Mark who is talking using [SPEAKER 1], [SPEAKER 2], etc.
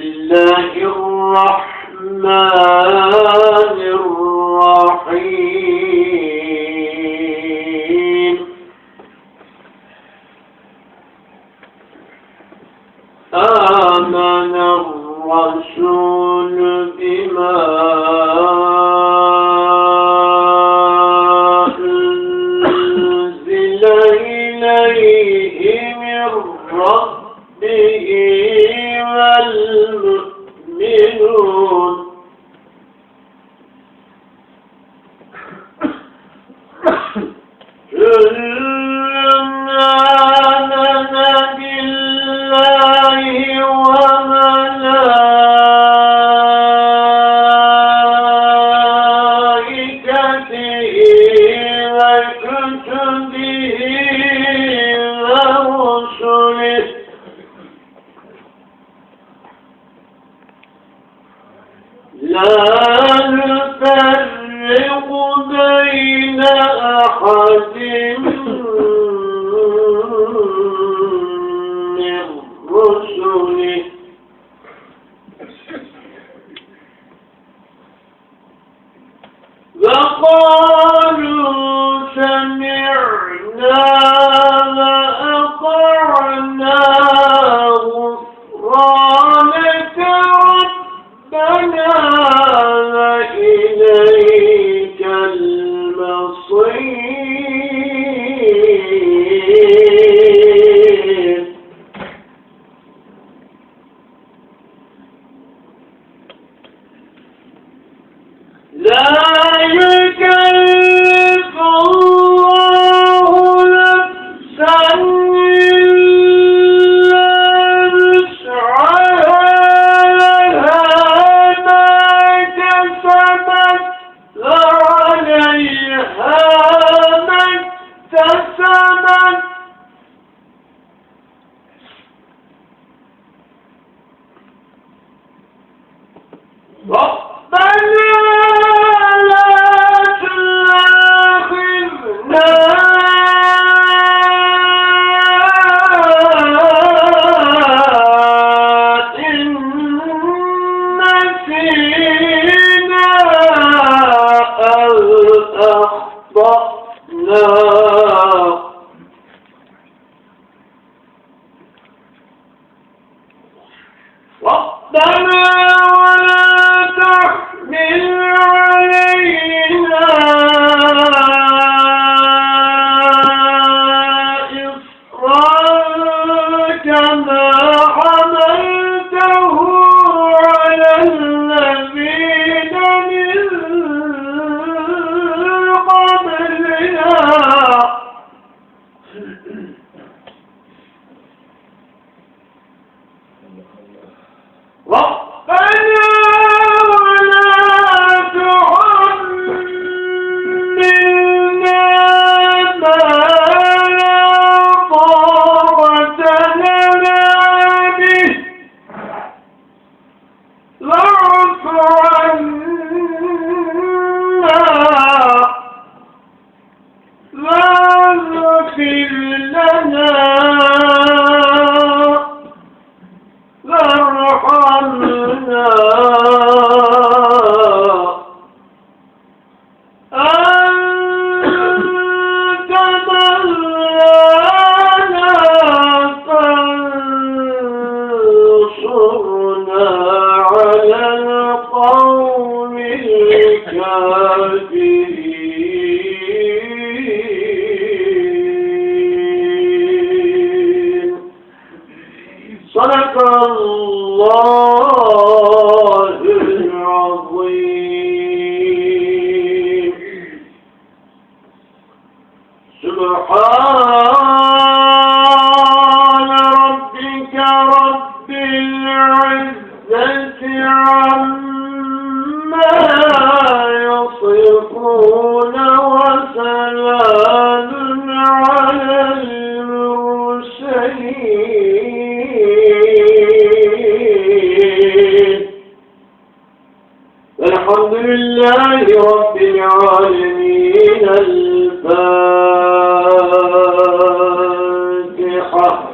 [SPEAKER 1] الله الرحمن الرحيم آمن الرسول بما أنزل إليه من ربه والمؤمنون لا نفرق بين أحد من رسله وقالوا سمعنا وأطعنا غفرانك ربنا وإليك المصير لا يكلف الله نفسا إلا وسعها لها ما كسبت وعليها ما اكتسبت ربنا لا تؤاخذنا إن نسينا أو أخطأنا ربنا صدق الله العظيم سبحان ربك رب العزة عما يصفون وسلام على المرسلين الحمد لله رب العالمين. الفاتحة.